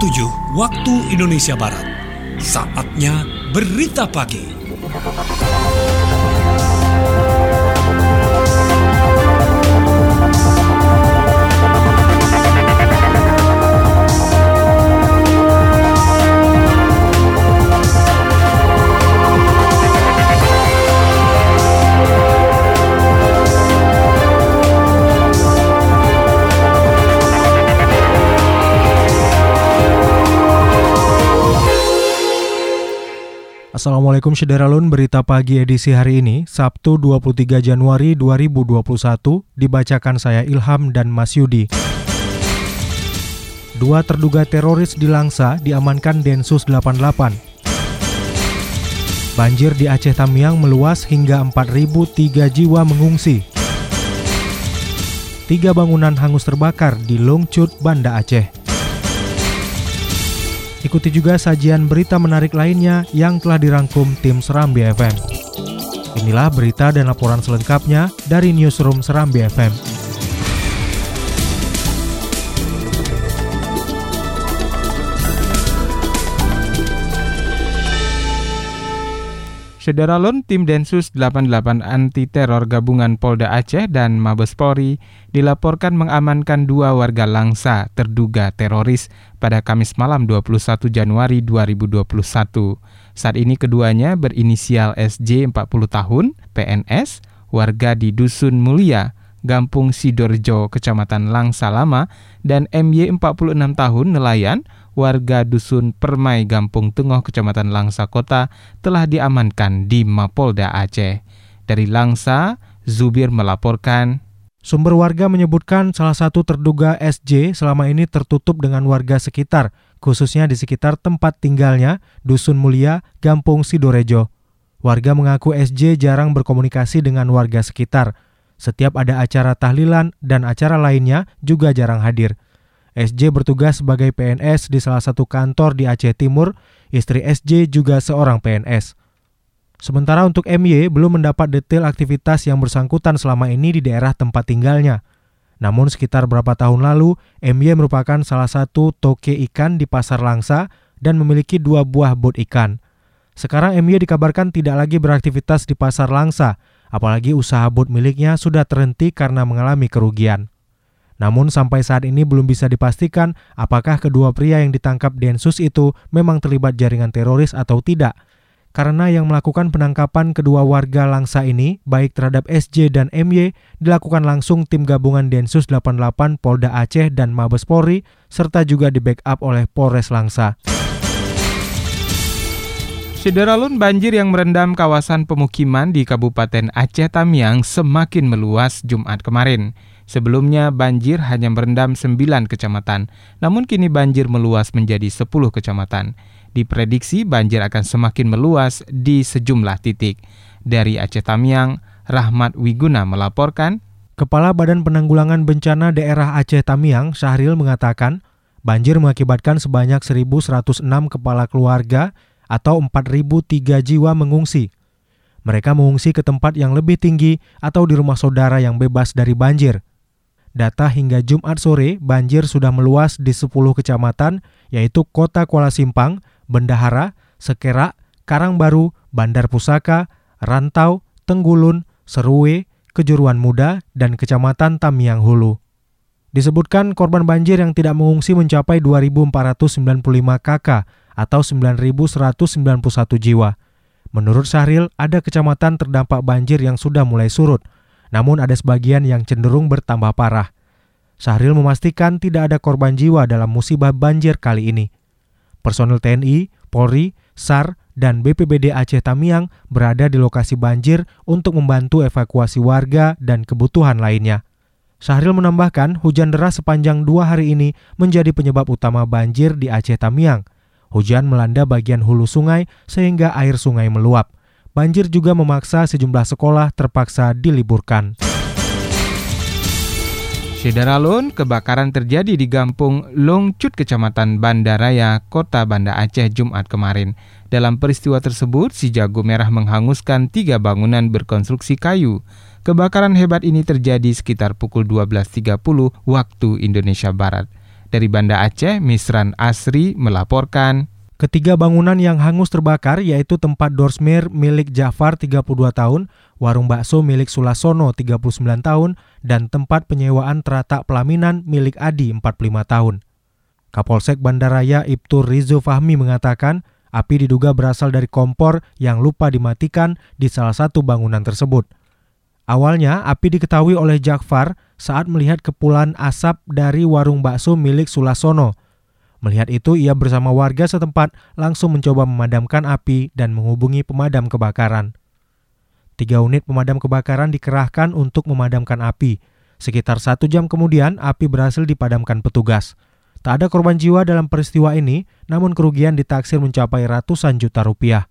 7 waktu Indonesia Barat. Saatnya berita pagi. Assalamualaikum Syederalun, berita pagi edisi hari ini, Sabtu 23 Januari 2021, dibacakan saya Ilham dan Mas Yudi. 2 terduga teroris di Langsa diamankan Densus 88. Banjir di Aceh Tamiang meluas hingga 4.003 jiwa mengungsi. 3 bangunan hangus terbakar di Longcut, Banda Aceh. Ikuti juga sajian berita menarik lainnya yang telah dirangkum tim Serambi FM. Inilah berita dan laporan selengkapnya dari Newsroom Serambi FM. Syederalun, tim Densus 88 Anti Teror Gabungan Polda Aceh dan Mabes Polri dilaporkan mengamankan 2 warga Langsa terduga teroris pada Kamis malam 21 Januari 2021. Saat ini keduanya berinisial SJ 40 tahun, PNS, warga di Dusun Mulia, Gampung Sidorjo, Kecamatan Langsa Lama, dan MY 46 tahun, nelayan, warga Dusun Permai, Gampung Tengoh, Kecamatan Langsa Kota, telah diamankan di Mapolda Aceh. Dari Langsa, Zubir melaporkan. Sumber warga menyebutkan salah satu terduga SJ selama ini tertutup dengan warga sekitar, khususnya di sekitar tempat tinggalnya, Dusun Mulia, Gampung Sidorejo. Warga mengaku SJ jarang berkomunikasi dengan warga sekitar. Setiap ada acara tahlilan dan acara lainnya juga jarang hadir. SJ bertugas sebagai PNS di salah satu kantor di Aceh Timur, istri SJ juga seorang PNS. Sementara untuk MY belum mendapat detail aktivitas yang bersangkutan selama ini di daerah tempat tinggalnya. Namun sekitar berapa tahun lalu, MY merupakan salah satu toke ikan di Pasar Langsa dan memiliki 2 buah bot ikan. Sekarang MY dikabarkan tidak lagi beraktivitas di Pasar Langsa, apalagi usaha bot miliknya sudah terhenti karena mengalami kerugian. Namun sampai saat ini belum bisa dipastikan apakah kedua pria yang ditangkap Densus itu memang terlibat jaringan teroris atau tidak. Karena yang melakukan penangkapan kedua warga Langsa ini, baik terhadap SJ dan MY, dilakukan langsung tim gabungan Densus 88 Polda Aceh dan Mabes Polri, serta juga di-backup oleh Polres Langsa. Syederalun, banjir yang merendam kawasan pemukiman di Kabupaten Aceh Tamiang semakin meluas Jumat kemarin. Sebelumnya banjir hanya merendam 9 kecamatan, namun kini banjir meluas menjadi 10 kecamatan. Diprediksi banjir akan semakin meluas di sejumlah titik. Dari Aceh Tamiang, Rahmat Wiguna melaporkan. Kepala Badan Penanggulangan Bencana Daerah Aceh Tamiang, Syahril, mengatakan banjir mengakibatkan sebanyak 1.106 kepala keluarga atau 4.003 jiwa mengungsi. Mereka mengungsi ke tempat yang lebih tinggi atau di rumah saudara yang bebas dari banjir. Data hingga Jumat sore, banjir sudah meluas di 10 kecamatan, yaitu Kota Kuala Simpang, Bendahara, Sekerak, Karangbaru, Bandar Pusaka, Rantau, Tenggulun, Serue, Kejuruan Muda, dan Kecamatan Tamiang Hulu. Disebutkan korban banjir yang tidak mengungsi mencapai 2.495 kakak atau 9.191 jiwa. Menurut Syahril, ada kecamatan terdampak banjir yang sudah mulai surut, namun ada sebagian yang cenderung bertambah parah. Syahril memastikan tidak ada korban jiwa dalam musibah banjir kali ini. Personel TNI, Polri, SAR, dan BPBD Aceh Tamiang berada di lokasi banjir untuk membantu evakuasi warga dan kebutuhan lainnya. Syahril menambahkan, hujan deras sepanjang 2 hari ini menjadi penyebab utama banjir di Aceh Tamiang. Hujan melanda bagian hulu sungai sehingga air sungai meluap. Banjir juga memaksa sejumlah sekolah terpaksa diliburkan. Syederalun, kebakaran terjadi di Gampung Longcut, Kecamatan Banda Raya, Kota Banda Aceh, Jumat kemarin. Dalam peristiwa tersebut, si jago merah menghanguskan 3 bangunan berkonstruksi kayu. Kebakaran hebat ini terjadi sekitar pukul 12.30 waktu Indonesia Barat. Dari Banda Aceh, Misran Asri melaporkan. Ketiga bangunan yang hangus terbakar yaitu tempat dorsmer milik Jafar 32 tahun, warung bakso milik Sulasono 39 tahun, dan tempat penyewaan teratak pelaminan milik Adi 45 tahun. Kapolsek Bandaraya Ibtu Rizo Fahmi mengatakan api diduga berasal dari kompor yang lupa dimatikan di salah satu bangunan tersebut. Awalnya api diketahui oleh Jafar saat melihat kepulan asap dari warung bakso milik Sulasono. Melihat itu, ia bersama warga setempat langsung mencoba memadamkan api dan menghubungi pemadam kebakaran. 3 unit pemadam kebakaran dikerahkan untuk memadamkan api. Sekitar 1 jam kemudian, api berhasil dipadamkan petugas. Tak ada korban jiwa dalam peristiwa ini, namun kerugian ditaksir mencapai ratusan juta rupiah.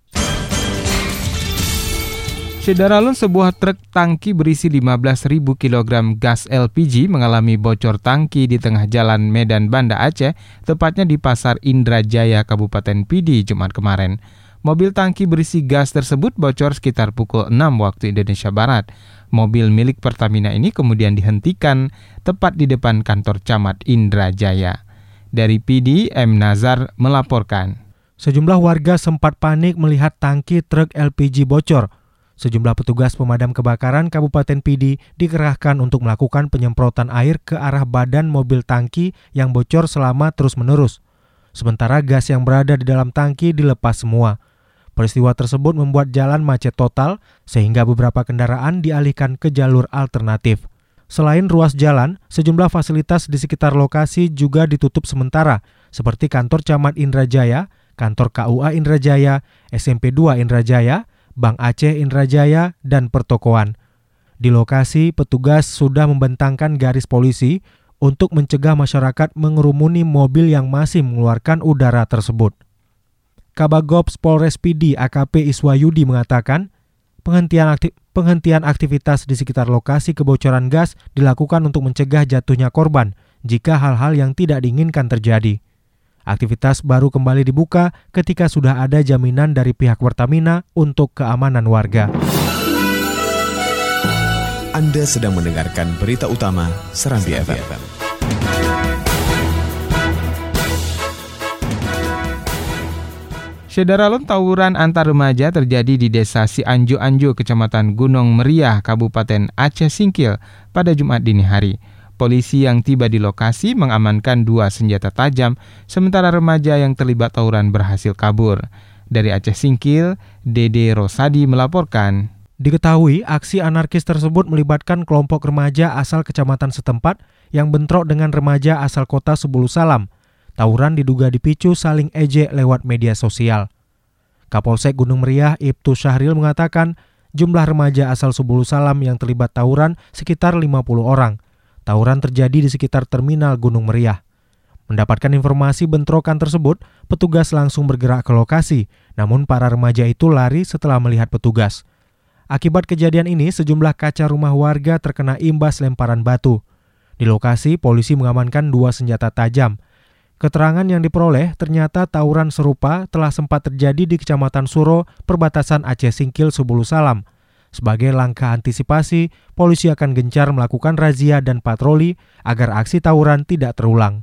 Saudara, sebuah truk tangki berisi 15.000 kg gas LPG mengalami bocor tangki di tengah jalan Medan Banda Aceh, tepatnya di Pasar Indrajaya, Kabupaten Pidi, Jumat kemarin. Mobil tangki berisi gas tersebut bocor sekitar pukul 6 waktu Indonesia Barat. Mobil milik Pertamina ini kemudian dihentikan tepat di depan kantor camat Indrajaya. Dari Pidi, M. Nazar melaporkan. Sejumlah warga sempat panik melihat tangki truk LPG bocor. Sejumlah petugas pemadam kebakaran Kabupaten Pidi dikerahkan untuk melakukan penyemprotan air ke arah badan mobil tangki yang bocor selama terus-menerus. Sementara gas yang berada di dalam tangki dilepas semua. Peristiwa tersebut membuat jalan macet total sehingga beberapa kendaraan dialihkan ke jalur alternatif. Selain ruas jalan, sejumlah fasilitas di sekitar lokasi juga ditutup sementara, seperti kantor Camat Indrajaya, kantor KUA Indrajaya, SMP 2 Indrajaya, Bank Aceh Indrajaya, dan pertokoan. Di lokasi, petugas sudah membentangkan garis polisi untuk mencegah masyarakat mengerumuni mobil yang masih mengeluarkan udara tersebut. Kabagops Polres Pidi AKP Iswayudi mengatakan, penghentian aktivitas di sekitar lokasi kebocoran gas dilakukan untuk mencegah jatuhnya korban jika hal-hal yang tidak diinginkan terjadi. Aktivitas baru kembali dibuka ketika sudah ada jaminan dari pihak Pertamina untuk keamanan warga. Anda sedang mendengarkan berita utama Serambi FM. Saudara, tawuran antar remaja terjadi di Desa Cianjo-Anjo, Kecamatan Gunung Meriah, Kabupaten Aceh Singkil pada Jumat dini hari. Polisi yang tiba di lokasi mengamankan 2 senjata tajam, sementara remaja yang terlibat tawuran berhasil kabur. Dari Aceh Singkil, Dede Rosadi melaporkan. Diketahui aksi anarkis tersebut melibatkan kelompok remaja asal kecamatan setempat yang bentrok dengan remaja asal kota Sebulu Salam. Tawuran diduga dipicu saling ejek lewat media sosial. Kapolsek Gunung Meriah Ibtu Syahril mengatakan jumlah remaja asal Sebulu Salam yang terlibat tawuran sekitar 50 orang. Tawuran terjadi di sekitar terminal Gunung Meriah. Mendapatkan informasi bentrokan tersebut, petugas langsung bergerak ke lokasi, namun para remaja itu lari setelah melihat petugas. Akibat kejadian ini, sejumlah kaca rumah warga terkena imbas lemparan batu. Di lokasi, polisi mengamankan 2 senjata tajam. Keterangan yang diperoleh, ternyata tawuran serupa telah sempat terjadi di Kecamatan Suro, perbatasan Aceh Singkil Sebulu Salam. Sebagai langkah antisipasi, polisi akan gencar melakukan razia dan patroli agar aksi tawuran tidak terulang.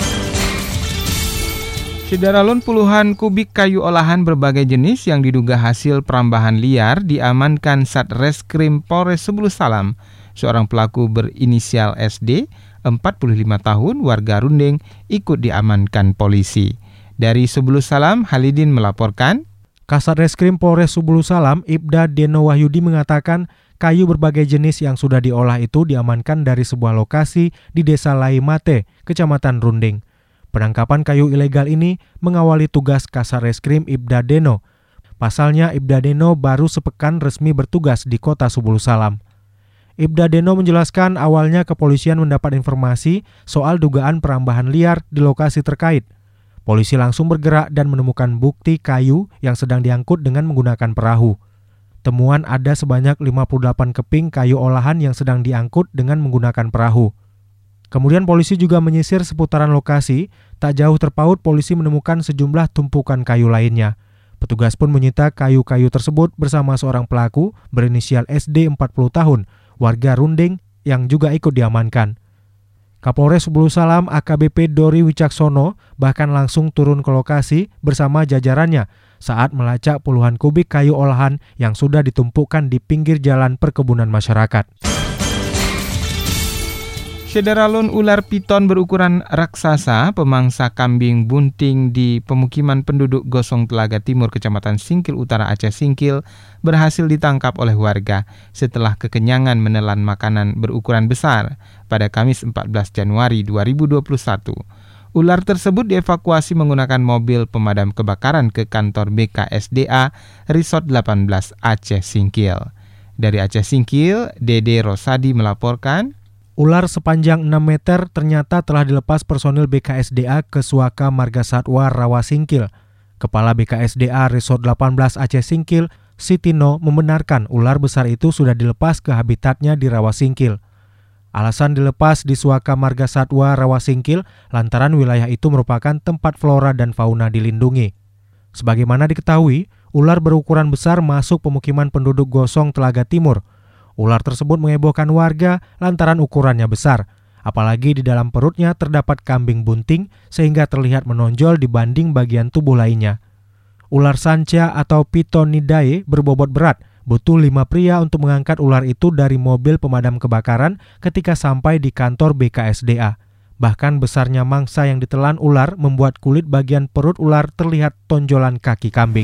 Saudara, puluhan kubik kayu olahan berbagai jenis yang diduga hasil perambahan liar diamankan Satreskrim Polres Sebulu Salam. Seorang pelaku berinisial SD, 45 tahun, warga Rundeng, ikut diamankan polisi. Dari Sebulu Salam, Halidin melaporkan. Kasatreskrim Polres Sebulu Salam, Ibda Deno Wahyudi mengatakan kayu berbagai jenis yang sudah diolah itu diamankan dari sebuah lokasi di Desa Laimate, Kecamatan Rundeng. Penangkapan kayu ilegal ini mengawali tugas Kasatreskrim Ibda Deno. Pasalnya, Ibda Deno baru sepekan resmi bertugas di kota Sebulu Salam. Ibda Deno menjelaskan awalnya kepolisian mendapat informasi soal dugaan perambahan liar di lokasi terkait. Polisi langsung bergerak dan menemukan bukti kayu yang sedang diangkut dengan menggunakan perahu. Temuan ada sebanyak 58 keping kayu olahan yang sedang diangkut dengan menggunakan perahu. Kemudian polisi juga menyisir seputaran lokasi. Tak jauh terpaut polisi menemukan sejumlah tumpukan kayu lainnya. Petugas pun menyita kayu-kayu tersebut bersama seorang pelaku berinisial SD 40 tahun, warga Rundeng yang juga ikut diamankan. Kapolres Bulu Salam AKBP Dori Wicaksono bahkan langsung turun ke lokasi bersama jajarannya saat melacak puluhan kubik kayu olahan yang sudah ditumpukkan di pinggir jalan perkebunan masyarakat. Sederalun ular piton berukuran raksasa pemangsa kambing bunting di pemukiman penduduk Gosong Telaga Timur, Kecamatan Singkil Utara, Aceh Singkil berhasil ditangkap oleh warga setelah kekenyangan menelan makanan berukuran besar pada Kamis 14 Januari 2021. Ular tersebut dievakuasi menggunakan mobil pemadam kebakaran ke kantor BKSDA Resort 18 Aceh Singkil. Dari Aceh Singkil, Dede Rosadi melaporkan, ular sepanjang 6 meter ternyata telah dilepas personil BKSDA ke Suaka Marga Satwa Rawa Singkil. Kepala BKSDA Resort 18 Aceh Singkil, Sitino, membenarkan ular besar itu sudah dilepas ke habitatnya di Rawa Singkil. Alasan dilepas di Suaka Marga Satwa Rawa Singkil lantaran wilayah itu merupakan tempat flora dan fauna dilindungi. Sebagaimana diketahui, ular berukuran besar masuk pemukiman penduduk Gosong Telaga Timur. Ular tersebut menghebohkan warga lantaran ukurannya besar, apalagi di dalam perutnya terdapat kambing bunting sehingga terlihat menonjol dibanding bagian tubuh lainnya. Ular sanca atau Pitonidae berbobot berat, butuh 5 pria untuk mengangkat ular itu dari mobil pemadam kebakaran ketika sampai di kantor BKSDA. Bahkan besarnya mangsa yang ditelan ular membuat kulit bagian perut ular terlihat tonjolan kaki kambing.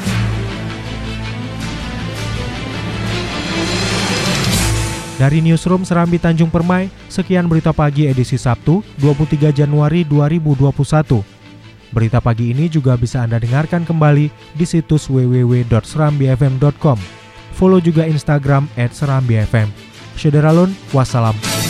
Dari Newsroom Serambi Tanjung Permai, sekian berita pagi edisi Sabtu, 23 Januari 2021. Berita pagi ini juga bisa Anda dengarkan kembali di situs www.serambifm.com. Follow juga Instagram @serambifm. Sederalun, wassalam.